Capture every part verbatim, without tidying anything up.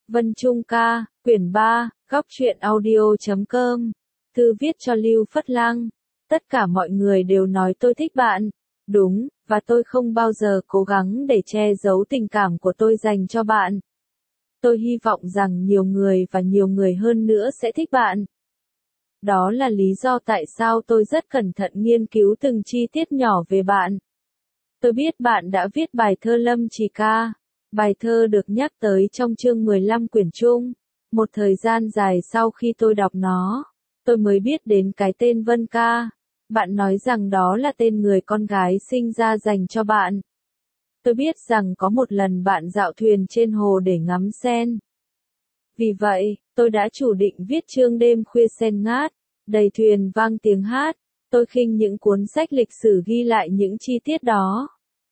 Vân Trung ca, quyển ba, góc truyện audio chấm com. Thư viết cho Lưu Phất Lăng. Tất cả mọi người đều nói tôi thích bạn. Đúng, và tôi không bao giờ cố gắng để che giấu tình cảm của tôi dành cho bạn. Tôi hy vọng rằng nhiều người và nhiều người hơn nữa sẽ thích bạn. Đó là lý do tại sao tôi rất cẩn thận nghiên cứu từng chi tiết nhỏ về bạn. Tôi biết bạn đã viết bài thơ Lâm Trì ca. Bài thơ được nhắc tới trong chương mười lăm quyển chung. Một thời gian dài sau khi tôi đọc nó, tôi mới biết đến cái tên Vân ca. Bạn nói rằng đó là tên người con gái sinh ra dành cho bạn. Tôi biết rằng có một lần bạn dạo thuyền trên hồ để ngắm sen. Vì vậy, tôi đã chủ định viết chương Đêm khuya sen ngát, đầy thuyền vang tiếng hát. Tôi khinh những cuốn sách lịch sử ghi lại những chi tiết đó.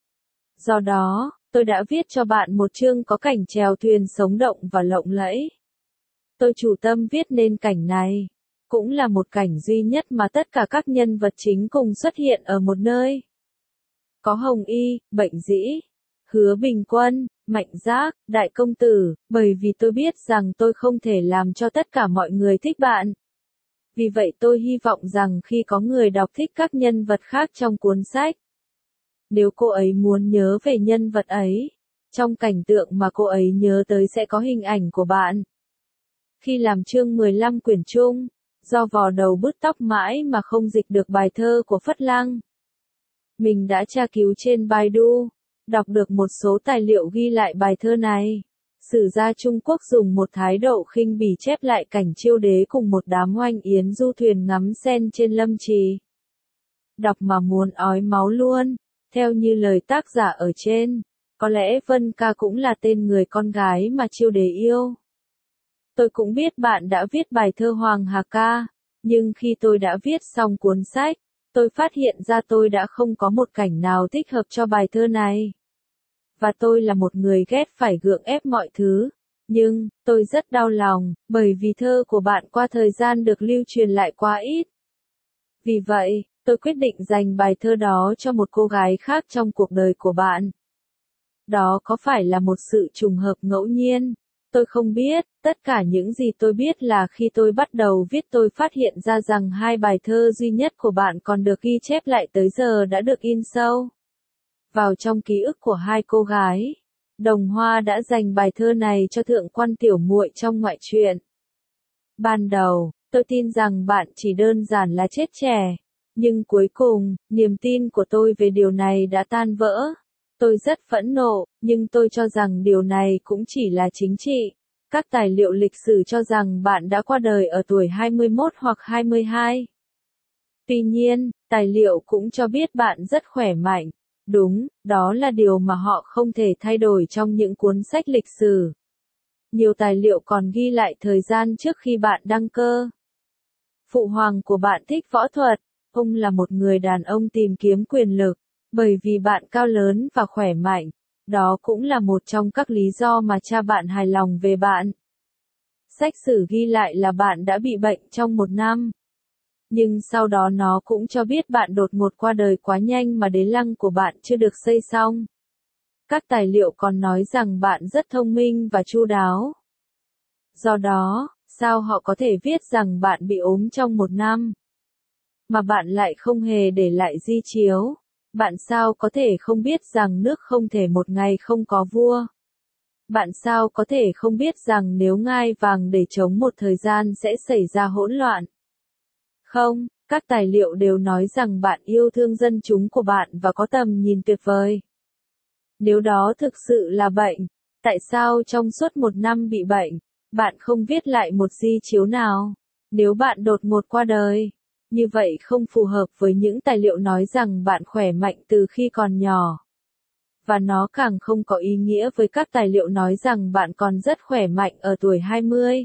Do đó, tôi đã viết cho bạn một chương có cảnh chèo thuyền sống động và lộng lẫy. Tôi chủ tâm viết nên cảnh này. Cũng là một cảnh duy nhất mà tất cả các nhân vật chính cùng xuất hiện ở một nơi. Có Hồng Y, Bệnh Dĩ, Hứa Bình Quân, Mạnh Giác, Đại Công Tử, bởi vì tôi biết rằng tôi không thể làm cho tất cả mọi người thích bạn. Vì vậy tôi hy vọng rằng khi có người đọc thích các nhân vật khác trong cuốn sách, nếu cô ấy muốn nhớ về nhân vật ấy, trong cảnh tượng mà cô ấy nhớ tới sẽ có hình ảnh của bạn. Khi làm chương mười lăm quyển chung, do vò đầu bứt tóc mãi mà không dịch được bài thơ của Phất Lăng, mình đã tra cứu trên Baidu, đọc được một số tài liệu ghi lại bài thơ này. Sử gia Trung Quốc dùng một thái độ khinh bỉ chép lại cảnh Chiêu Đế cùng một đám oanh yến du thuyền ngắm sen trên Lâm Trì. Đọc mà muốn ói máu luôn. Theo như lời tác giả ở trên, có lẽ Vân ca cũng là tên người con gái mà Chiêu Đế yêu. Tôi cũng biết bạn đã viết bài thơ Hoàng Hà ca, nhưng khi tôi đã viết xong cuốn sách, tôi phát hiện ra tôi đã không có một cảnh nào thích hợp cho bài thơ này. Và tôi là một người ghét phải gượng ép mọi thứ, nhưng tôi rất đau lòng, bởi vì thơ của bạn qua thời gian được lưu truyền lại quá ít. Vì vậy, tôi quyết định dành bài thơ đó cho một cô gái khác trong cuộc đời của bạn. Đó có phải là một sự trùng hợp ngẫu nhiên? Tôi không biết, tất cả những gì tôi biết là khi tôi bắt đầu viết tôi phát hiện ra rằng hai bài thơ duy nhất của bạn còn được ghi chép lại tới giờ đã được in sâu vào trong ký ức của hai cô gái. Đồng Hoa đã dành bài thơ này cho Thượng quan Tiểu Muội trong ngoại truyện. Ban đầu, tôi tin rằng bạn chỉ đơn giản là chết trẻ. Nhưng cuối cùng, niềm tin của tôi về điều này đã tan vỡ. Tôi rất phẫn nộ, nhưng tôi cho rằng điều này cũng chỉ là chính trị. Các tài liệu lịch sử cho rằng bạn đã qua đời ở tuổi hai mươi mốt hoặc hai mươi hai. Tuy nhiên, tài liệu cũng cho biết bạn rất khỏe mạnh. Đúng, đó là điều mà họ không thể thay đổi trong những cuốn sách lịch sử. Nhiều tài liệu còn ghi lại thời gian trước khi bạn đăng cơ. Phụ hoàng của bạn thích võ thuật. Ông là một người đàn ông tìm kiếm quyền lực, bởi vì bạn cao lớn và khỏe mạnh. Đó cũng là một trong các lý do mà cha bạn hài lòng về bạn. Sách sử ghi lại là bạn đã bị bệnh trong một năm. Nhưng sau đó nó cũng cho biết bạn đột ngột qua đời quá nhanh mà đế lăng của bạn chưa được xây xong. Các tài liệu còn nói rằng bạn rất thông minh và chu đáo. Do đó, sao họ có thể viết rằng bạn bị ốm trong một năm? Mà bạn lại không hề để lại di chiếu. Bạn sao có thể không biết rằng nước không thể một ngày không có vua? Bạn sao có thể không biết rằng nếu ngai vàng để chống một thời gian sẽ xảy ra hỗn loạn? Không, các tài liệu đều nói rằng bạn yêu thương dân chúng của bạn và có tầm nhìn tuyệt vời. Nếu đó thực sự là bệnh, tại sao trong suốt một năm bị bệnh, bạn không viết lại một di chiếu nào? Nếu bạn đột ngột qua đời, như vậy không phù hợp với những tài liệu nói rằng bạn khỏe mạnh từ khi còn nhỏ. Và nó càng không có ý nghĩa với các tài liệu nói rằng bạn còn rất khỏe mạnh ở tuổi hai mươi.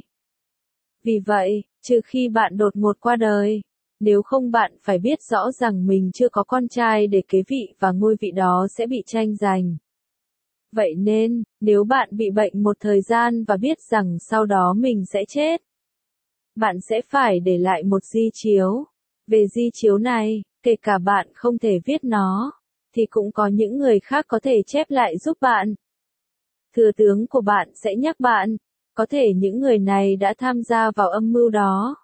Vì vậy, trừ khi bạn đột ngột qua đời, nếu không bạn phải biết rõ rằng mình chưa có con trai để kế vị và ngôi vị đó sẽ bị tranh giành. Vậy nên, nếu bạn bị bệnh một thời gian và biết rằng sau đó mình sẽ chết, bạn sẽ phải để lại một di chiếu. Về di chiếu này, kể cả bạn không thể viết nó, thì cũng có những người khác có thể chép lại giúp bạn. Thừa tướng của bạn sẽ nhắc bạn, Có thể những người này đã tham gia vào âm mưu đó.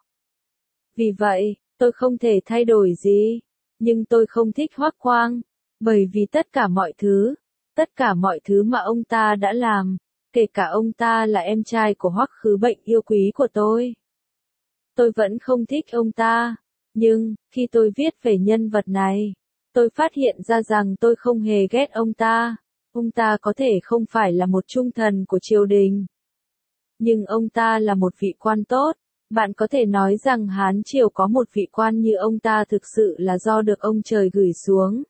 Vì vậy, tôi không thể thay đổi gì. Nhưng tôi không thích Hoắc Quang. Bởi vì tất cả mọi thứ, tất cả mọi thứ mà ông ta đã làm, kể cả ông ta là em trai của Hoắc Khứ Bệnh yêu quý của tôi. Tôi vẫn không thích ông ta. Nhưng, khi tôi viết về nhân vật này, tôi phát hiện ra rằng tôi không hề ghét ông ta. Ông ta có thể không phải là một trung thần của triều đình. Nhưng ông ta là một vị quan tốt. Bạn có thể nói rằng Hán Triều có một vị quan như ông ta thực sự là do được ông trời gửi xuống.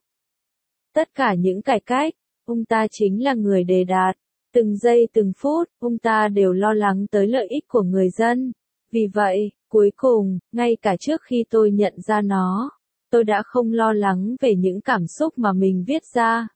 Tất cả những cải cách, ông ta chính là người đề đạt. Từng giây từng phút, ông ta đều lo lắng tới lợi ích của người dân. Vì vậy, cuối cùng, ngay cả trước khi tôi nhận ra nó, tôi đã không lo lắng về những cảm xúc mà mình viết ra.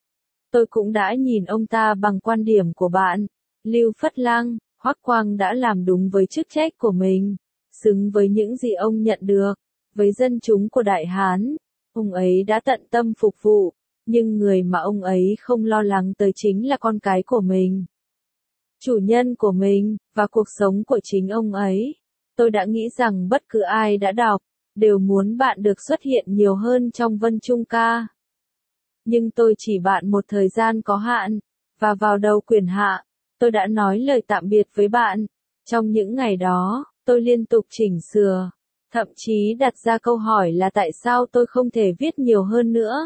Tôi cũng đã nhìn ông ta bằng quan điểm của bạn. Lưu Phất Lăng, Hoắc Quang đã làm đúng với chức trách của mình, xứng với những gì ông nhận được, với dân chúng của Đại Hán. Ông ấy đã tận tâm phục vụ, nhưng người mà ông ấy không lo lắng tới chính là con cái của mình, chủ nhân của mình, và cuộc sống của chính ông ấy. Tôi đã nghĩ rằng bất cứ ai đã đọc, đều muốn bạn được xuất hiện nhiều hơn trong Vân Trung Ca. Nhưng tôi chỉ bạn một thời gian có hạn, và vào đầu quyển hạ, tôi đã nói lời tạm biệt với bạn. Trong những ngày đó, tôi liên tục chỉnh sửa, thậm chí đặt ra câu hỏi là tại sao tôi không thể viết nhiều hơn nữa.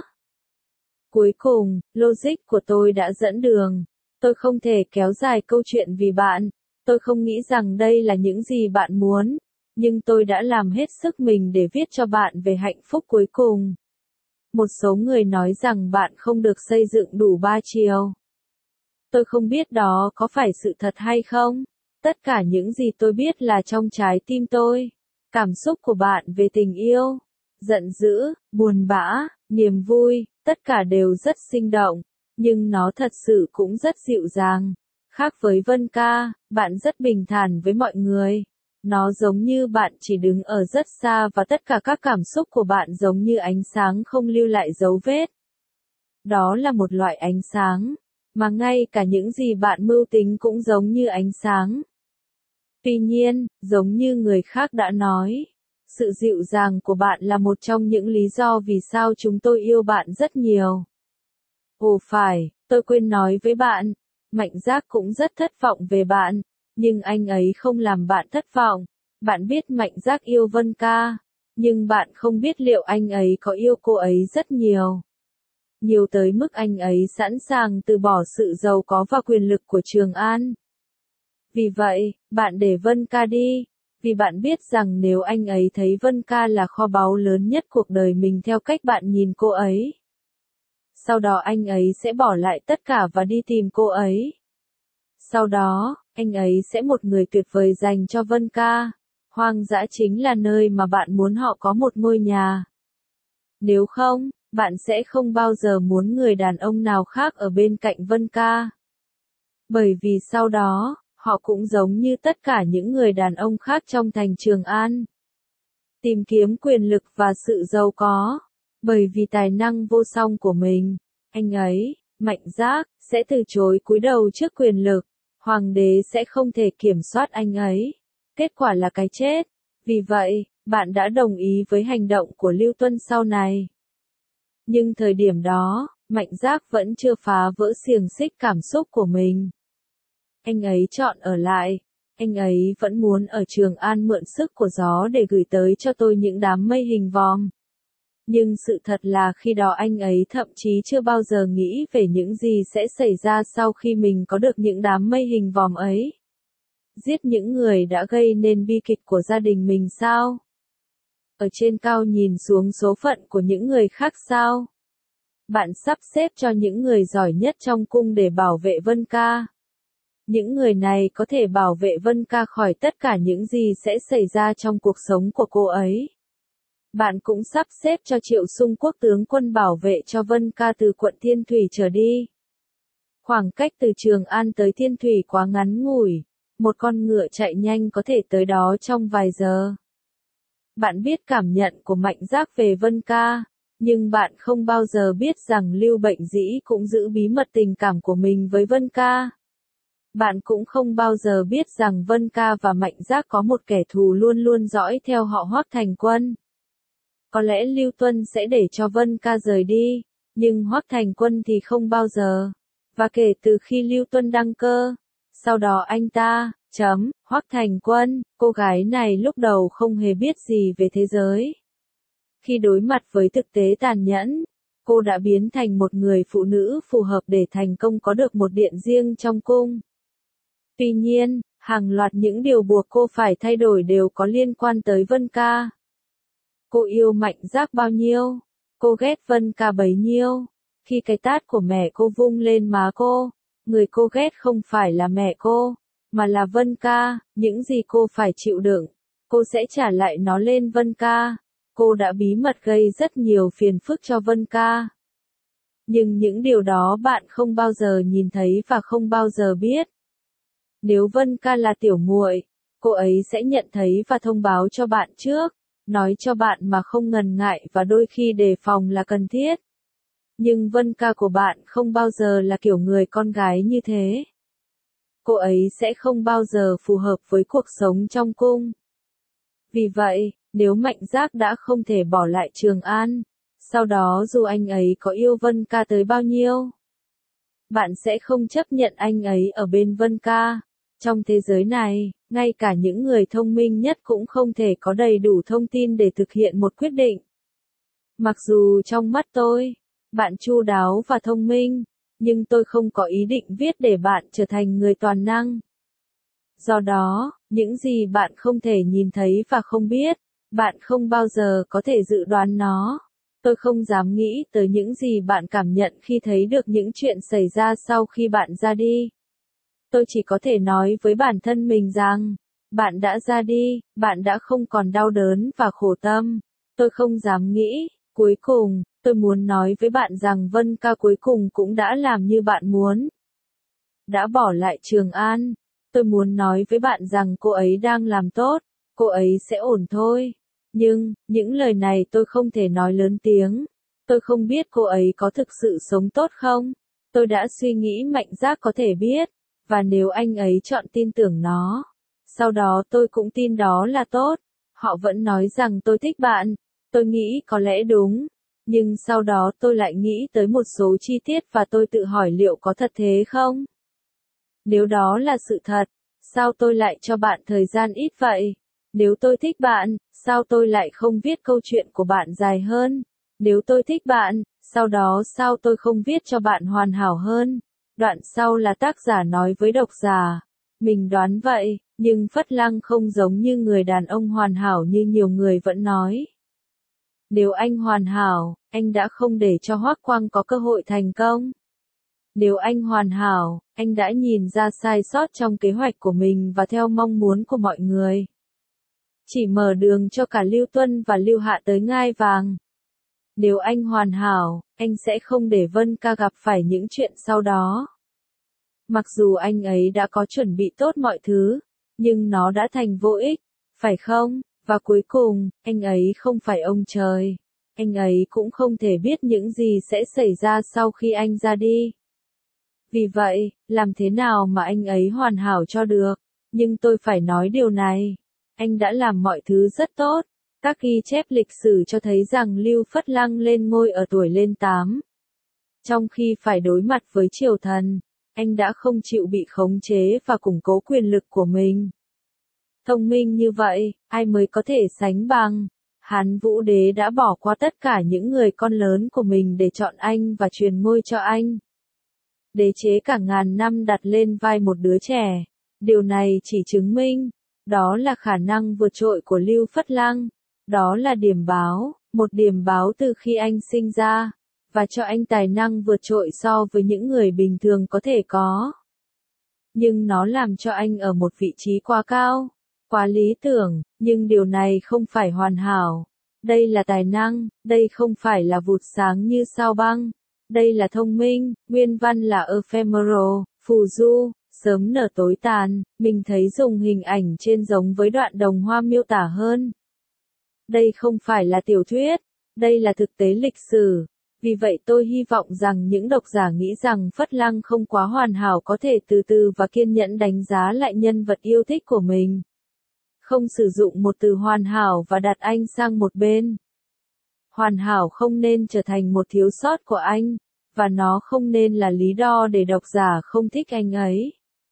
Cuối cùng, logic của tôi đã dẫn đường. Tôi không thể kéo dài câu chuyện vì bạn. Tôi không nghĩ rằng đây là những gì bạn muốn, nhưng tôi đã làm hết sức mình để viết cho bạn về hạnh phúc cuối cùng. Một số người nói rằng bạn không được xây dựng đủ ba chiều. Tôi không biết đó có phải sự thật hay không. Tất cả những gì tôi biết là trong trái tim tôi. Cảm xúc của bạn về tình yêu, giận dữ, buồn bã, niềm vui, tất cả đều rất sinh động, nhưng nó thật sự cũng rất dịu dàng. Khác với Vân Ca, bạn rất bình thản với mọi người. Nó giống như bạn chỉ đứng ở rất xa và tất cả các cảm xúc của bạn giống như ánh sáng không lưu lại dấu vết. Đó là một loại ánh sáng, mà ngay cả những gì bạn mưu tính cũng giống như ánh sáng. Tuy nhiên, giống như người khác đã nói, sự dịu dàng của bạn là một trong những lý do vì sao chúng tôi yêu bạn rất nhiều. Ồ phải, tôi quên nói với bạn, Mạnh Giác cũng rất thất vọng về bạn, nhưng anh ấy không làm bạn thất vọng. Bạn biết Mạnh Giác yêu Vân Ca, nhưng bạn không biết liệu anh ấy có yêu cô ấy rất nhiều. Nhiều tới mức anh ấy sẵn sàng từ bỏ sự giàu có và quyền lực của Trường An. Vì vậy, bạn để Vân Ca đi, vì bạn biết rằng nếu anh ấy thấy Vân Ca là kho báu lớn nhất cuộc đời mình theo cách bạn nhìn cô ấy, sau đó anh ấy sẽ bỏ lại tất cả và đi tìm cô ấy. Sau đó, anh ấy sẽ một người tuyệt vời dành cho Vân Ca. Hoang dã chính là nơi mà bạn muốn họ có một ngôi nhà. Nếu không, bạn sẽ không bao giờ muốn người đàn ông nào khác ở bên cạnh Vân Ca. Bởi vì sau đó, họ cũng giống như tất cả những người đàn ông khác trong thành Trường An. Tìm kiếm quyền lực và sự giàu có. Bởi vì tài năng vô song của mình, anh ấy, Mạnh Giác, sẽ từ chối cúi đầu trước quyền lực. Hoàng đế sẽ không thể kiểm soát anh ấy. Kết quả là cái chết. Vì vậy, bạn đã đồng ý với hành động của Lưu Tuân sau này. Nhưng thời điểm đó, Mạnh Giác vẫn chưa phá vỡ xiềng xích cảm xúc của mình. Anh ấy chọn ở lại. Anh ấy vẫn muốn ở Trường An mượn sức của gió để gửi tới cho tôi những đám mây hình vòm. Nhưng sự thật là khi đó anh ấy thậm chí chưa bao giờ nghĩ về những gì sẽ xảy ra sau khi mình có được những đám mây hình vòm ấy. Giết những người đã gây nên bi kịch của gia đình mình sao? Ở trên cao nhìn xuống số phận của những người khác sao? Bạn sắp xếp cho những người giỏi nhất trong cung để bảo vệ Vân Ca. Những người này có thể bảo vệ Vân Ca khỏi tất cả những gì sẽ xảy ra trong cuộc sống của cô ấy. Bạn cũng sắp xếp cho Triệu Sung Quốc tướng quân bảo vệ cho Vân Ca từ quận Thiên Thủy trở đi. Khoảng cách từ Trường An tới Thiên Thủy quá ngắn ngủi, một con ngựa chạy nhanh có thể tới đó trong vài giờ. Bạn biết cảm nhận của Mạnh Giác về Vân Ca, nhưng bạn không bao giờ biết rằng Lưu Bệnh Dĩ cũng giữ bí mật tình cảm của mình với Vân Ca. bạn cũng không bao giờ biết rằng Vân Ca và Mạnh Giác có một kẻ thù luôn luôn dõi theo họ Hoắc Thành Quân. Có lẽ Lưu Tuân sẽ để cho Vân Ca rời đi, nhưng Hoắc Thành Quân thì không bao giờ. Và kể từ khi Lưu Tuân đăng cơ, sau đó anh ta, chấm, Hoắc Thành Quân, cô gái này lúc đầu không hề biết gì về thế giới. Khi đối mặt với thực tế tàn nhẫn, cô đã biến thành một người phụ nữ phù hợp để thành công có được một điện riêng trong cung. Tuy nhiên, hàng loạt những điều buộc cô phải thay đổi đều có liên quan tới Vân Ca. Cô yêu Mạnh Giác bao nhiêu, cô ghét Vân Ca bấy nhiêu. Khi cái tát của mẹ cô vung lên má cô, người cô ghét không phải là mẹ cô, mà là Vân Ca. Những gì cô phải chịu đựng, cô sẽ trả lại nó lên Vân Ca. Cô đã bí mật gây rất nhiều phiền phức cho Vân Ca. Nhưng những điều đó bạn không bao giờ nhìn thấy và không bao giờ biết. Nếu Vân Ca là tiểu muội, cô ấy sẽ nhận thấy và thông báo cho bạn trước, nói cho bạn mà không ngần ngại và đôi khi đề phòng là cần thiết. Nhưng Vân Ca của bạn không bao giờ là kiểu người con gái như thế. Cô ấy sẽ không bao giờ phù hợp với cuộc sống trong cung. Vì vậy, nếu Mạnh Giác đã không thể bỏ lại Trường An, sau đó dù anh ấy có yêu Vân Ca tới bao nhiêu, bạn sẽ không chấp nhận anh ấy ở bên Vân Ca. Trong thế giới này, ngay cả những người thông minh nhất cũng không thể có đầy đủ thông tin để thực hiện một quyết định. Mặc dù trong mắt tôi, bạn chu đáo và thông minh, nhưng tôi không có ý định viết để bạn trở thành người toàn năng. Do đó, những gì bạn không thể nhìn thấy và không biết, bạn không bao giờ có thể dự đoán nó. Tôi không dám nghĩ tới những gì bạn cảm nhận khi thấy được những chuyện xảy ra sau khi bạn ra đi. Tôi chỉ có thể nói với bản thân mình rằng, bạn đã ra đi, bạn đã không còn đau đớn và khổ tâm. Tôi không dám nghĩ, cuối cùng, tôi muốn nói với bạn rằng Vân Ca cuối cùng cũng đã làm như bạn muốn. Đã bỏ lại Trường An. Tôi muốn nói với bạn rằng cô ấy đang làm tốt, cô ấy sẽ ổn thôi. Nhưng, những lời này tôi không thể nói lớn tiếng. Tôi không biết cô ấy có thực sự sống tốt không. Tôi đã suy nghĩ Mạnh Giác có thể biết, và nếu anh ấy chọn tin tưởng nó, sau đó tôi cũng tin đó là tốt. Họ vẫn nói rằng tôi thích bạn, tôi nghĩ có lẽ đúng. Nhưng sau đó tôi lại nghĩ tới một số chi tiết và tôi tự hỏi liệu có thật thế không? Nếu đó là sự thật, sao tôi lại cho bạn thời gian ít vậy? Nếu tôi thích bạn, sao tôi lại không viết câu chuyện của bạn dài hơn? Nếu tôi thích bạn, sau đó sao tôi không viết cho bạn hoàn hảo hơn? Đoạn sau là tác giả nói với độc giả. Mình đoán vậy, nhưng Phất Lăng không giống như người đàn ông hoàn hảo như nhiều người vẫn nói. Nếu anh hoàn hảo, anh đã không để cho Hoắc Quang có cơ hội thành công. Nếu anh hoàn hảo, anh đã nhìn ra sai sót trong kế hoạch của mình và theo mong muốn của mọi người. Chỉ mở đường cho cả Lưu Tuân và Lưu Hạ tới ngai vàng. Nếu anh hoàn hảo, anh sẽ không để Vân Ca gặp phải những chuyện sau đó. Mặc dù anh ấy đã có chuẩn bị tốt mọi thứ, nhưng nó đã thành vô ích, phải không? Và cuối cùng, anh ấy không phải ông trời. Anh ấy cũng không thể biết những gì sẽ xảy ra sau khi anh ra đi. Vì vậy, làm thế nào mà anh ấy hoàn hảo cho được? Nhưng tôi phải nói điều này. Anh đã làm mọi thứ rất tốt. Các ghi chép lịch sử cho thấy rằng Lưu Phất Lăng lên ngôi ở tuổi lên tám. Trong khi phải đối mặt với triều thần, anh đã không chịu bị khống chế và củng cố quyền lực của mình. Thông minh như vậy, ai mới có thể sánh bằng? Hán Vũ Đế đã bỏ qua tất cả những người con lớn của mình để chọn anh và truyền ngôi cho anh. Đế chế cả ngàn năm đặt lên vai một đứa trẻ. Điều này chỉ chứng minh, đó là khả năng vượt trội của Lưu Phất Lăng. Đó là điểm báo, một điểm báo từ khi anh sinh ra, và cho anh tài năng vượt trội so với những người bình thường có thể có. Nhưng nó làm cho anh ở một vị trí quá cao, quá lý tưởng, nhưng điều này không phải hoàn hảo. Đây là tài năng, đây không phải là vụt sáng như sao băng. Đây là thông minh, nguyên văn là ephemeral, phù du, sớm nở tối tàn. Mình thấy dùng hình ảnh trên giống với đoạn đồng hoa miêu tả hơn. Đây không phải là tiểu thuyết, đây là thực tế lịch sử. Vì vậy tôi hy vọng rằng những độc giả nghĩ rằng Phất Lăng không quá hoàn hảo có thể từ từ và kiên nhẫn đánh giá lại nhân vật yêu thích của mình. Không sử dụng một từ hoàn hảo và đặt anh sang một bên. Hoàn hảo không nên trở thành một thiếu sót của anh, và nó không nên là lý do để độc giả không thích anh ấy.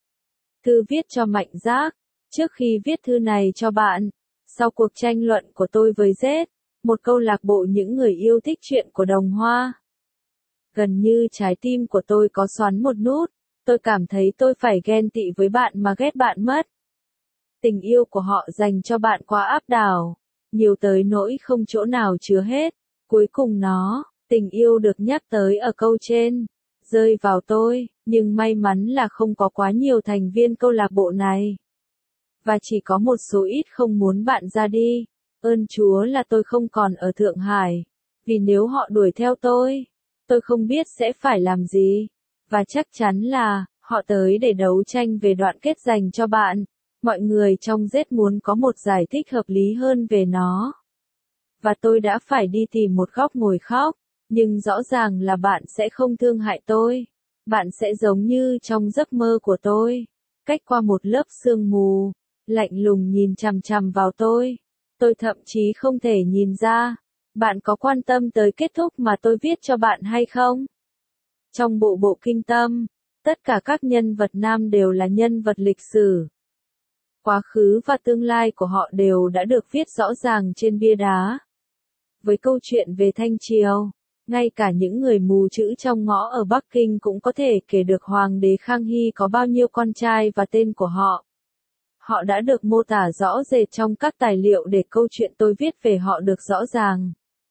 Thư viết cho Mạnh Giác. Trước khi viết thư này cho bạn, sau cuộc tranh luận của tôi với Z, một câu lạc bộ những người yêu thích chuyện của Đồng Hoa, gần như trái tim của tôi có xoắn một nút, tôi cảm thấy tôi phải ghen tị với bạn mà ghét bạn mất. Tình yêu của họ dành cho bạn quá áp đảo, nhiều tới nỗi không chỗ nào chứa hết. Cuối cùng nó, tình yêu được nhắc tới ở câu trên, rơi vào tôi, nhưng may mắn là không có quá nhiều thành viên câu lạc bộ này. Và chỉ có một số ít không muốn bạn ra đi. Ơn Chúa là tôi không còn ở Thượng Hải, vì nếu họ đuổi theo tôi, tôi không biết sẽ phải làm gì. Và chắc chắn là, họ tới để đấu tranh về đoạn kết dành cho bạn. Mọi người trong Z muốn có một giải thích hợp lý hơn về nó. Và tôi đã phải đi tìm một góc ngồi khóc, nhưng rõ ràng là bạn sẽ không thương hại tôi. Bạn sẽ giống như trong giấc mơ của tôi, cách qua một lớp sương mù, lạnh lùng nhìn chằm chằm vào tôi. Tôi thậm chí không thể nhìn ra. Bạn có quan tâm tới kết thúc mà tôi viết cho bạn hay không? Trong bộ bộ kinh tâm, tất cả các nhân vật nam đều là nhân vật lịch sử. Quá khứ và tương lai của họ đều đã được viết rõ ràng trên bia đá. Với câu chuyện về Thanh Triều, ngay cả những người mù chữ trong ngõ ở Bắc Kinh cũng có thể kể được Hoàng đế Khang Hy có bao nhiêu con trai và tên của họ. Họ đã được mô tả rõ rệt trong các tài liệu để câu chuyện tôi viết về họ được rõ ràng.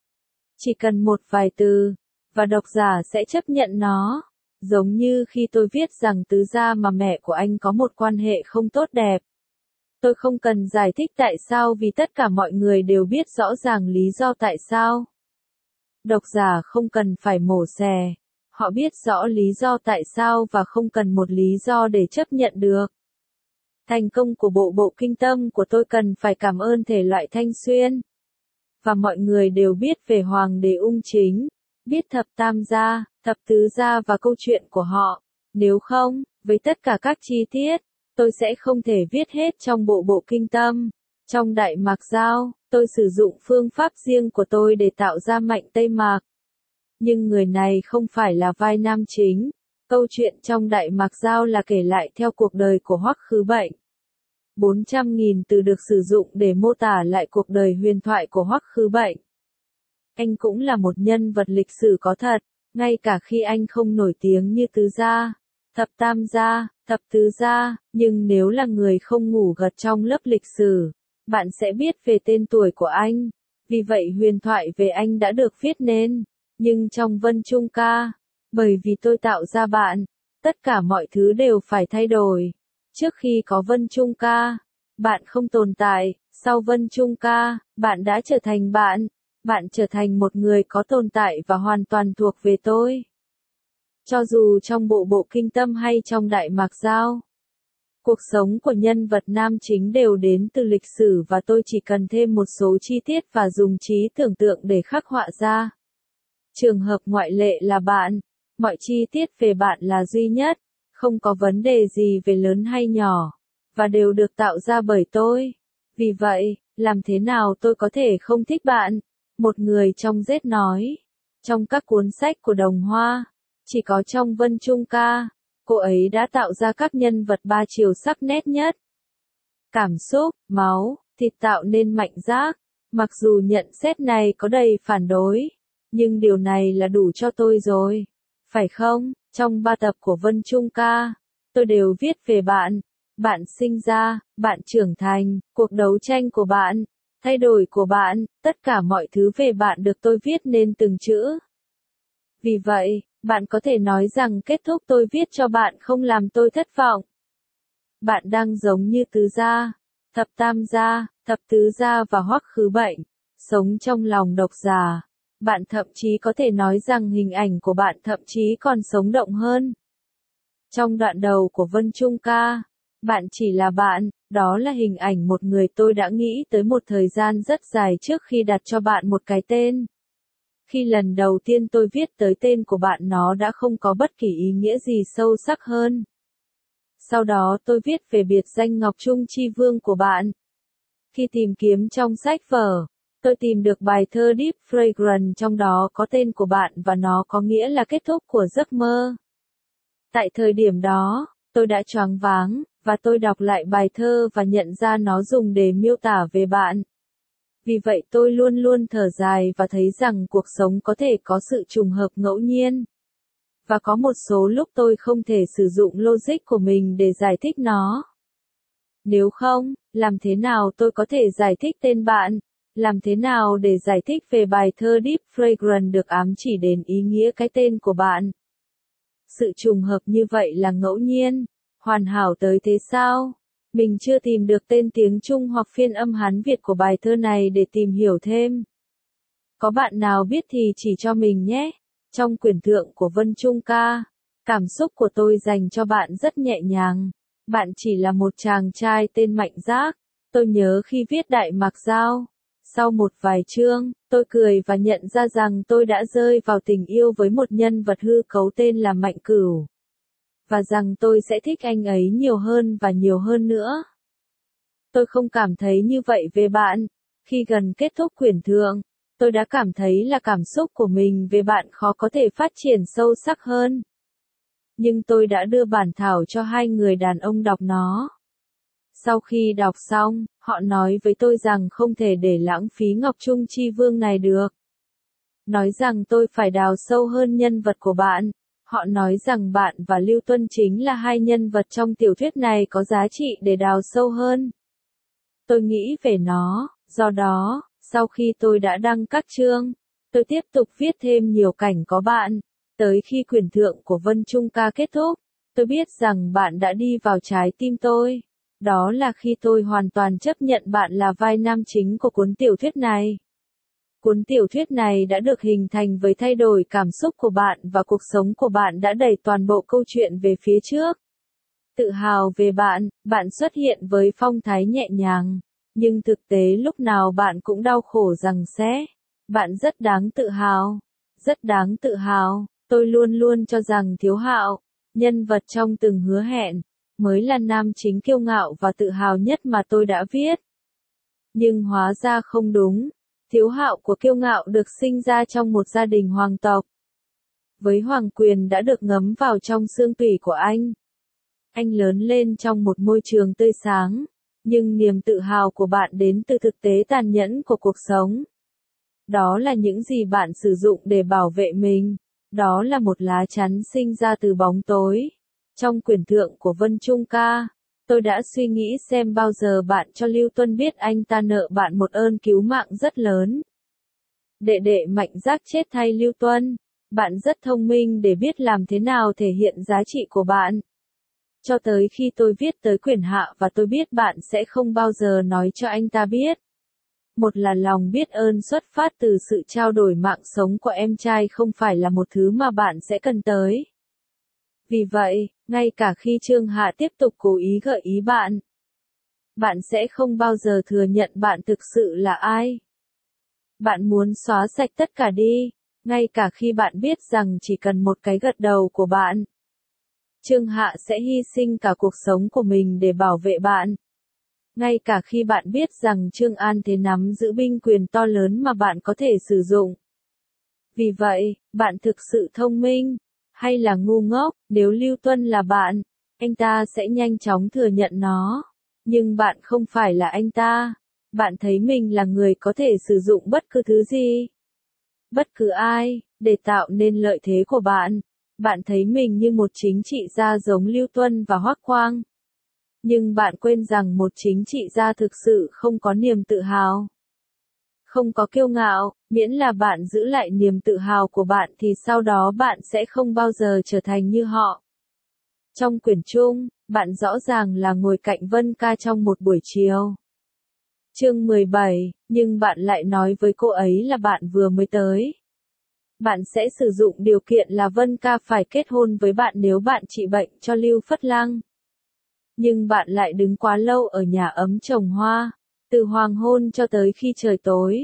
Chỉ cần một vài từ, và độc giả sẽ chấp nhận nó. Giống như khi tôi viết rằng Tứ Gia mà mẹ của anh có một quan hệ không tốt đẹp. Tôi không cần giải thích tại sao vì tất cả mọi người đều biết rõ ràng lý do tại sao. Độc giả không cần phải mổ xẻ. Họ biết rõ lý do tại sao và không cần một lý do để chấp nhận được. Thành công của bộ bộ kinh tâm của tôi cần phải cảm ơn thể loại Thanh Xuyên. Và mọi người đều biết về Hoàng đế Ung Chính, biết thập tam gia, thập tứ gia và câu chuyện của họ. Nếu không, với tất cả các chi tiết, tôi sẽ không thể viết hết trong bộ bộ kinh tâm. Trong Đại Mạc Dao, tôi sử dụng phương pháp riêng của tôi để tạo ra Mạnh Tây Mạc. Nhưng người này không phải là vai nam chính. Câu chuyện trong Đại Mạc Dao là kể lại theo cuộc đời của Hoắc Khứ Bệnh. bốn trăm nghìn từ được sử dụng để mô tả lại cuộc đời huyền thoại của Hoắc Khứ Bệnh. Anh cũng là một nhân vật lịch sử có thật, ngay cả khi anh không nổi tiếng như tứ gia, thập tam gia, thập tứ gia, nhưng nếu là người không ngủ gật trong lớp lịch sử, bạn sẽ biết về tên tuổi của anh. Vì vậy huyền thoại về anh đã được viết nên, nhưng trong Vân Trung Ca, bởi vì tôi tạo ra bạn, tất cả mọi thứ đều phải thay đổi. Trước khi có Vân Trung Ca, bạn không tồn tại, sau Vân Trung Ca, bạn đã trở thành bạn, bạn trở thành một người có tồn tại và hoàn toàn thuộc về tôi. Cho dù trong bộ bộ kinh tâm hay trong Đại Mạc Dao, cuộc sống của nhân vật nam chính đều đến từ lịch sử và tôi chỉ cần thêm một số chi tiết và dùng trí tưởng tượng để khắc họa ra. Trường hợp ngoại lệ là bạn, mọi chi tiết về bạn là duy nhất, không có vấn đề gì về lớn hay nhỏ, và đều được tạo ra bởi tôi. Vì vậy, làm thế nào tôi có thể không thích bạn? Một người trong Z nói. Trong các cuốn sách của Đồng Hoa, chỉ có trong Vân Trung Ca, cô ấy đã tạo ra các nhân vật ba chiều sắc nét nhất. Cảm xúc, máu, thịt tạo nên Mạnh Giác. Mặc dù nhận xét này có đầy phản đối, nhưng điều này là đủ cho tôi rồi. Phải không? Trong ba tập của Vân Trung Ca, tôi đều viết về bạn. Bạn sinh ra, bạn trưởng thành, cuộc đấu tranh của bạn, thay đổi của bạn, tất cả mọi thứ về bạn được tôi viết nên từng chữ. Vì vậy, bạn có thể nói rằng kết thúc tôi viết cho bạn không làm tôi thất vọng. Bạn đang giống như tứ gia, thập tam gia, thập tứ gia và Hoắc Khứ Bệnh, sống trong lòng độc giả. Bạn thậm chí có thể nói rằng hình ảnh của bạn thậm chí còn sống động hơn. Trong đoạn đầu của Vân Trung Ca, bạn chỉ là bạn, đó là hình ảnh một người tôi đã nghĩ tới một thời gian rất dài trước khi đặt cho bạn một cái tên. Khi lần đầu tiên tôi viết tới tên của bạn nó đã không có bất kỳ ý nghĩa gì sâu sắc hơn. Sau đó tôi viết về biệt danh Ngọc Trung Chi Vương của bạn. Khi tìm kiếm trong sách vở, tôi tìm được bài thơ Deep Fragrance trong đó có tên của bạn và nó có nghĩa là kết thúc của giấc mơ. Tại thời điểm đó, tôi đã choáng váng, và tôi đọc lại bài thơ và nhận ra nó dùng để miêu tả về bạn. Vì vậy tôi luôn luôn thở dài và thấy rằng cuộc sống có thể có sự trùng hợp ngẫu nhiên. Và có một số lúc tôi không thể sử dụng logic của mình để giải thích nó. Nếu không, làm thế nào tôi có thể giải thích tên bạn? Làm thế nào để giải thích về bài thơ Deep Fragrance được ám chỉ đến ý nghĩa cái tên của bạn? Sự trùng hợp như vậy là ngẫu nhiên, hoàn hảo tới thế sao? Mình chưa tìm được tên tiếng Trung hoặc phiên âm Hán Việt của bài thơ này để tìm hiểu thêm. Có bạn nào biết thì chỉ cho mình nhé. Trong quyển thượng của Vân Trung ca, cảm xúc của tôi dành cho bạn rất nhẹ nhàng. Bạn chỉ là một chàng trai tên Mạnh Giác. Tôi nhớ khi viết Đại Mạc Giao. Sau một vài chương, tôi cười và nhận ra rằng tôi đã rơi vào tình yêu với một nhân vật hư cấu tên là Mạnh Cửu. Và rằng tôi sẽ thích anh ấy nhiều hơn và nhiều hơn nữa. Tôi không cảm thấy như vậy về bạn. Khi gần kết thúc quyển thượng, tôi đã cảm thấy là cảm xúc của mình về bạn khó có thể phát triển sâu sắc hơn. Nhưng tôi đã đưa bản thảo cho hai người đàn ông đọc nó. Sau khi đọc xong, họ nói với tôi rằng không thể để lãng phí Ngọc Trung Chi Vương này được. Nói rằng tôi phải đào sâu hơn nhân vật của bạn. Họ nói rằng bạn và Lưu Tuân chính là hai nhân vật trong tiểu thuyết này có giá trị để đào sâu hơn. Tôi nghĩ về nó, do đó, sau khi tôi đã đăng các chương, tôi tiếp tục viết thêm nhiều cảnh có bạn. Tới khi quyển thượng của Vân Trung ca kết thúc, tôi biết rằng bạn đã đi vào trái tim tôi. Đó là khi tôi hoàn toàn chấp nhận bạn là vai nam chính của cuốn tiểu thuyết này. Cuốn tiểu thuyết này đã được hình thành với thay đổi cảm xúc của bạn và cuộc sống của bạn đã đẩy toàn bộ câu chuyện về phía trước. Tự hào về bạn, bạn xuất hiện với phong thái nhẹ nhàng, nhưng thực tế lúc nào bạn cũng đau khổ rằng sẽ. Bạn rất đáng tự hào, rất đáng tự hào. Tôi luôn luôn cho rằng Thiếu Hạo, nhân vật trong từng hứa hẹn, mới là nam chính kiêu ngạo và tự hào nhất mà tôi đã viết. Nhưng hóa ra không đúng. Thiếu Hạo của kiêu ngạo được sinh ra trong một gia đình hoàng tộc. Với hoàng quyền đã được ngấm vào trong xương tủy của anh. Anh lớn lên trong một môi trường tươi sáng, nhưng niềm tự hào của bạn đến từ thực tế tàn nhẫn của cuộc sống. Đó là những gì bạn sử dụng để bảo vệ mình. Đó là một lá chắn sinh ra từ bóng tối. Trong quyển thượng của Vân Trung ca, tôi đã suy nghĩ xem bao giờ bạn cho Lưu Tuân biết anh ta nợ bạn một ơn cứu mạng rất lớn. Đệ đệ Mạnh Giác chết thay Lưu Tuân. Bạn rất thông minh để biết làm thế nào thể hiện giá trị của bạn. Cho tới khi tôi viết tới quyển hạ và tôi biết bạn sẽ không bao giờ nói cho anh ta biết. Một là lòng biết ơn xuất phát từ sự trao đổi mạng sống của em trai không phải là một thứ mà bạn sẽ cần tới. Vì vậy, ngay cả khi Trương Hạ tiếp tục cố ý gợi ý bạn, bạn sẽ không bao giờ thừa nhận bạn thực sự là ai. Bạn muốn xóa sạch tất cả đi, ngay cả khi bạn biết rằng chỉ cần một cái gật đầu của bạn. Trương Hạ sẽ hy sinh cả cuộc sống của mình để bảo vệ bạn. Ngay cả khi bạn biết rằng Trương An Thế nắm giữ binh quyền to lớn mà bạn có thể sử dụng. Vì vậy, bạn thực sự thông minh, hay là ngu ngốc, nếu Lưu Tuân là bạn, anh ta sẽ nhanh chóng thừa nhận nó. Nhưng bạn không phải là anh ta. Bạn thấy mình là người có thể sử dụng bất cứ thứ gì, bất cứ ai, để tạo nên lợi thế của bạn. Bạn thấy mình như một chính trị gia giống Lưu Tuân và Hoắc Quang. Nhưng bạn quên rằng một chính trị gia thực sự không có niềm tự hào. Không có kiêu ngạo, miễn là bạn giữ lại niềm tự hào của bạn thì sau đó bạn sẽ không bao giờ trở thành như họ. Trong quyển chung, bạn rõ ràng là ngồi cạnh Vân Ca trong một buổi chiều. Chương mười bảy, nhưng bạn lại nói với cô ấy là bạn vừa mới tới. Bạn sẽ sử dụng điều kiện là Vân Ca phải kết hôn với bạn nếu bạn trị bệnh cho Lưu Phất Lăng. Nhưng bạn lại đứng quá lâu ở nhà ấm trồng hoa, từ hoàng hôn cho tới khi trời tối.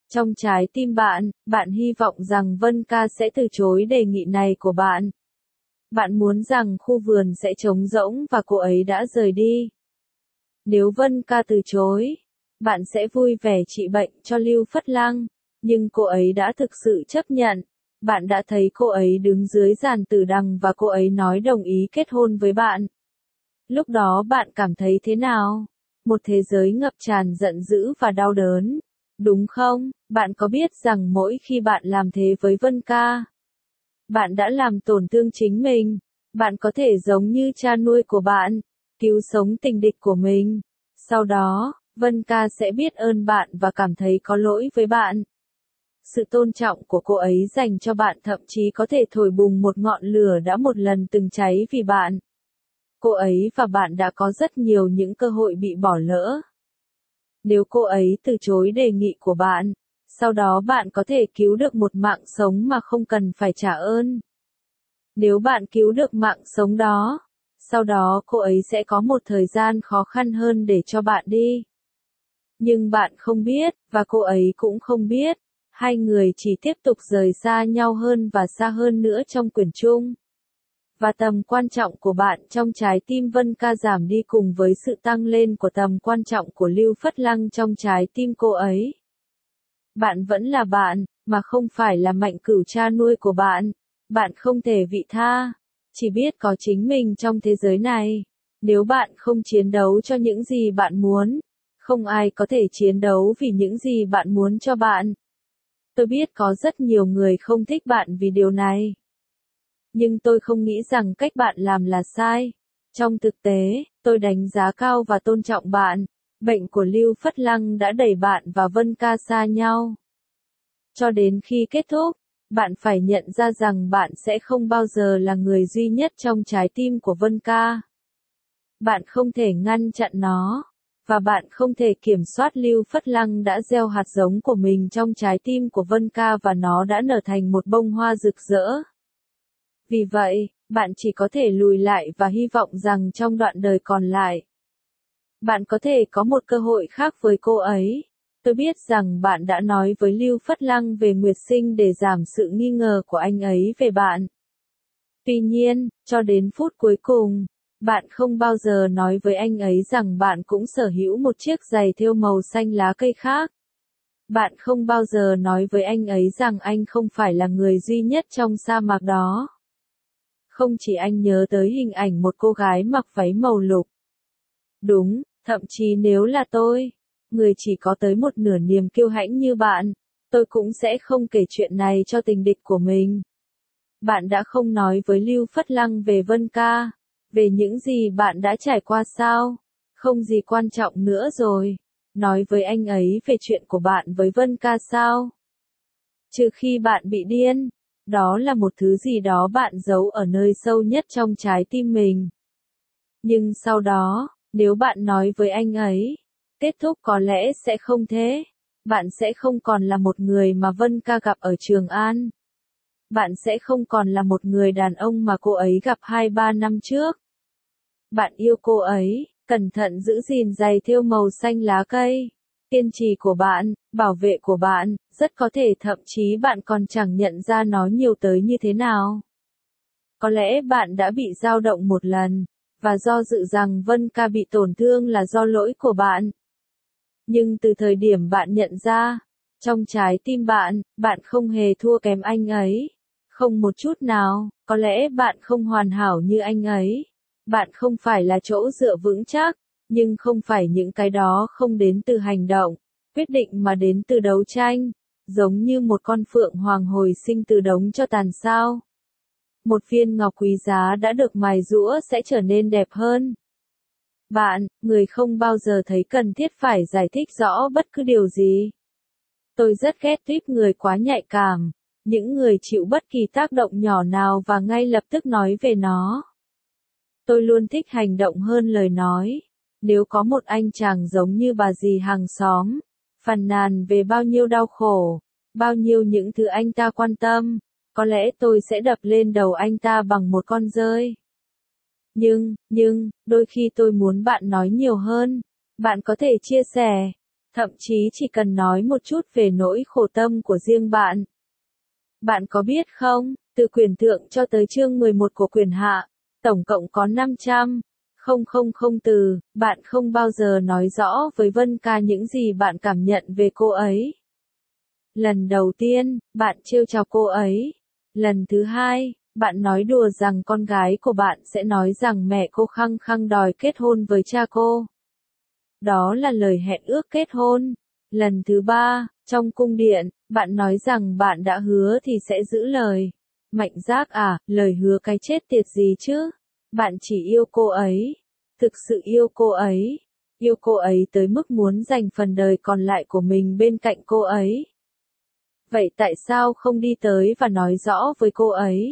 Trong trái tim bạn, bạn hy vọng rằng Vân Ca sẽ từ chối đề nghị này của bạn. Bạn muốn rằng khu vườn sẽ trống rỗng và cô ấy đã rời đi. Nếu Vân Ca từ chối, bạn sẽ vui vẻ trị bệnh cho Lưu Phất Lăng, nhưng cô ấy đã thực sự chấp nhận. Bạn đã thấy cô ấy đứng dưới giàn tử đằng và cô ấy nói đồng ý kết hôn với bạn. Lúc đó bạn cảm thấy thế nào? Một thế giới ngập tràn giận dữ và đau đớn. Đúng không? Bạn có biết rằng mỗi khi bạn làm thế với Vân Ca, bạn đã làm tổn thương chính mình. Bạn có thể giống như cha nuôi của bạn, cứu sống tình địch của mình. Sau đó, Vân Ca sẽ biết ơn bạn và cảm thấy có lỗi với bạn. Sự tôn trọng của cô ấy dành cho bạn thậm chí có thể thổi bùng một ngọn lửa đã một lần từng cháy vì bạn. Cô ấy và bạn đã có rất nhiều những cơ hội bị bỏ lỡ. Nếu cô ấy từ chối đề nghị của bạn, sau đó bạn có thể cứu được một mạng sống mà không cần phải trả ơn. Nếu bạn cứu được mạng sống đó, sau đó cô ấy sẽ có một thời gian khó khăn hơn để cho bạn đi. Nhưng bạn không biết, và cô ấy cũng không biết. Hai người chỉ tiếp tục rời xa nhau hơn và xa hơn nữa trong quyển chung. Và tầm quan trọng của bạn trong trái tim Vân Ca giảm đi cùng với sự tăng lên của tầm quan trọng của Lưu Phất Lăng trong trái tim cô ấy. Bạn vẫn là bạn, mà không phải là Mạnh Cửu cha nuôi của bạn. Bạn không thể vị tha, chỉ biết có chính mình trong thế giới này. Nếu bạn không chiến đấu cho những gì bạn muốn, không ai có thể chiến đấu vì những gì bạn muốn cho bạn. Tôi biết có rất nhiều người không thích bạn vì điều này. Nhưng tôi không nghĩ rằng cách bạn làm là sai. Trong thực tế, tôi đánh giá cao và tôn trọng bạn. Bệnh của Lưu Phất Lăng đã đẩy bạn và Vân Ca xa nhau. Cho đến khi kết thúc, bạn phải nhận ra rằng bạn sẽ không bao giờ là người duy nhất trong trái tim của Vân Ca. Bạn không thể ngăn chặn nó, và bạn không thể kiểm soát. Lưu Phất Lăng đã gieo hạt giống của mình trong trái tim của Vân Ca và nó đã nở thành một bông hoa rực rỡ. Vì vậy, bạn chỉ có thể lùi lại và hy vọng rằng trong đoạn đời còn lại, bạn có thể có một cơ hội khác với cô ấy. Tôi biết rằng bạn đã nói với Lưu Phất Lăng về Nguyệt Sinh để giảm sự nghi ngờ của anh ấy về bạn. Tuy nhiên, cho đến phút cuối cùng, bạn không bao giờ nói với anh ấy rằng bạn cũng sở hữu một chiếc giày thêu màu xanh lá cây khác. Bạn không bao giờ nói với anh ấy rằng anh không phải là người duy nhất trong sa mạc đó. Không chỉ anh nhớ tới hình ảnh một cô gái mặc váy màu lục. Đúng, thậm chí nếu là tôi, người chỉ có tới một nửa niềm kiêu hãnh như bạn, tôi cũng sẽ không kể chuyện này cho tình địch của mình. Bạn đã không nói với Lưu Phất Lăng về Vân Ca, về những gì bạn đã trải qua sao? Không gì quan trọng nữa rồi. Nói với anh ấy về chuyện của bạn với Vân Ca sao? Trừ khi bạn bị điên, đó là một thứ gì đó bạn giấu ở nơi sâu nhất trong trái tim mình. Nhưng sau đó, nếu bạn nói với anh ấy, kết thúc có lẽ sẽ không thế. Bạn sẽ không còn là một người mà Vân Ca gặp ở Trường An. Bạn sẽ không còn là một người đàn ông mà cô ấy gặp hai ba năm trước. Bạn yêu cô ấy, cẩn thận giữ gìn giày thêu màu xanh lá cây. Kiên trì của bạn, bảo vệ của bạn, rất có thể thậm chí bạn còn chẳng nhận ra nó nhiều tới như thế nào. Có lẽ bạn đã bị dao động một lần, và do dự rằng Vân Ca bị tổn thương là do lỗi của bạn. Nhưng từ thời điểm bạn nhận ra, trong trái tim bạn, bạn không hề thua kém anh ấy. Không một chút nào, có lẽ bạn không hoàn hảo như anh ấy. Bạn không phải là chỗ dựa vững chắc, nhưng không phải những cái đó không đến từ hành động, quyết định mà đến từ đấu tranh, giống như một con phượng hoàng hồi sinh từ đống cho tàn sao. Một viên ngọc quý giá đã được mài giũa sẽ trở nên đẹp hơn. Bạn, người không bao giờ thấy cần thiết phải giải thích rõ bất cứ điều gì. Tôi rất ghét tuyếp người quá nhạy cảm, những người chịu bất kỳ tác động nhỏ nào và ngay lập tức nói về nó. Tôi luôn thích hành động hơn lời nói. Nếu có một anh chàng giống như bà dì hàng xóm, phàn nàn về bao nhiêu đau khổ, bao nhiêu những thứ anh ta quan tâm, có lẽ tôi sẽ đập lên đầu anh ta bằng một con dơi. Nhưng, nhưng, đôi khi tôi muốn bạn nói nhiều hơn. Bạn có thể chia sẻ. Thậm chí chỉ cần nói một chút về nỗi khổ tâm của riêng bạn. Bạn có biết không, từ quyền thượng cho tới chương mười một của quyền hạ, tổng cộng có năm trăm nghìn từ, bạn không bao giờ nói rõ với Vân Ca những gì bạn cảm nhận về cô ấy. Lần đầu tiên, bạn trêu chọc cô ấy. Lần thứ hai, bạn nói đùa rằng con gái của bạn sẽ nói rằng mẹ cô khăng khăng đòi kết hôn với cha cô. Đó là lời hẹn ước kết hôn. Lần thứ ba, trong cung điện, bạn nói rằng bạn đã hứa thì sẽ giữ lời. Mạnh Giác à, lời hứa cái chết tiệt gì chứ? Bạn chỉ yêu cô ấy. Thực sự yêu cô ấy. Yêu cô ấy tới mức muốn dành phần đời còn lại của mình bên cạnh cô ấy. Vậy tại sao không đi tới và nói rõ với cô ấy?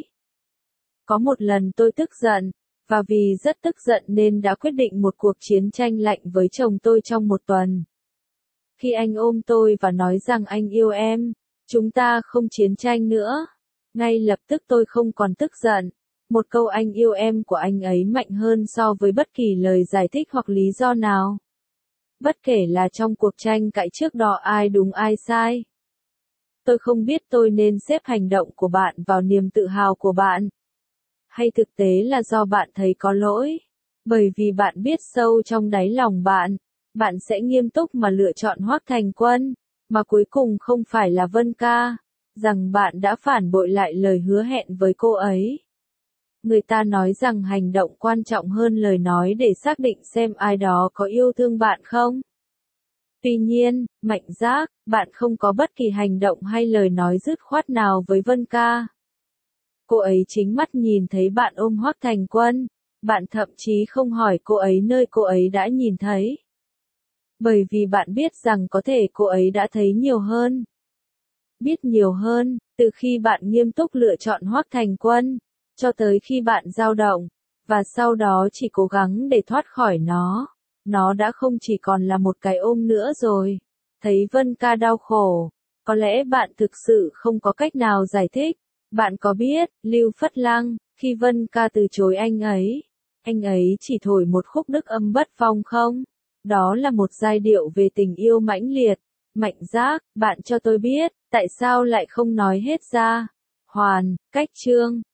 Có một lần tôi tức giận, và vì rất tức giận nên đã quyết định một cuộc chiến tranh lạnh với chồng tôi trong một tuần. Khi anh ôm tôi và nói rằng anh yêu em, chúng ta không chiến tranh nữa. Ngay lập tức tôi không còn tức giận. Một câu anh yêu em của anh ấy mạnh hơn so với bất kỳ lời giải thích hoặc lý do nào. Bất kể là trong cuộc tranh cãi trước đó ai đúng ai sai. Tôi không biết tôi nên xếp hành động của bạn vào niềm tự hào của bạn. Hay thực tế là do bạn thấy có lỗi. Bởi vì bạn biết sâu trong đáy lòng bạn, bạn sẽ nghiêm túc mà lựa chọn Hoắc Thành Quân, mà cuối cùng không phải là Vân Ca, rằng bạn đã phản bội lại lời hứa hẹn với cô ấy. Người ta nói rằng hành động quan trọng hơn lời nói để xác định xem ai đó có yêu thương bạn không. Tuy nhiên, Mạnh Giác, bạn không có bất kỳ hành động hay lời nói dứt khoát nào với Vân Ca. Cô ấy chính mắt nhìn thấy bạn ôm Hoắc Thành Quân, bạn thậm chí không hỏi cô ấy nơi cô ấy đã nhìn thấy. Bởi vì bạn biết rằng có thể cô ấy đã thấy nhiều hơn. Biết nhiều hơn, từ khi bạn nghiêm túc lựa chọn Hoắc Thành Quân, cho tới khi bạn dao động, và sau đó chỉ cố gắng để thoát khỏi nó. Nó đã không chỉ còn là một cái ôm nữa rồi. Thấy Vân Ca đau khổ, có lẽ bạn thực sự không có cách nào giải thích. Bạn có biết, Lưu Phất Lăng, khi Vân Ca từ chối anh ấy, anh ấy chỉ thổi một khúc đức âm bất phong không? Đó là một giai điệu về tình yêu mãnh liệt. Mạnh Giác, bạn cho tôi biết, tại sao lại không nói hết ra? Hoàn, Cách Chương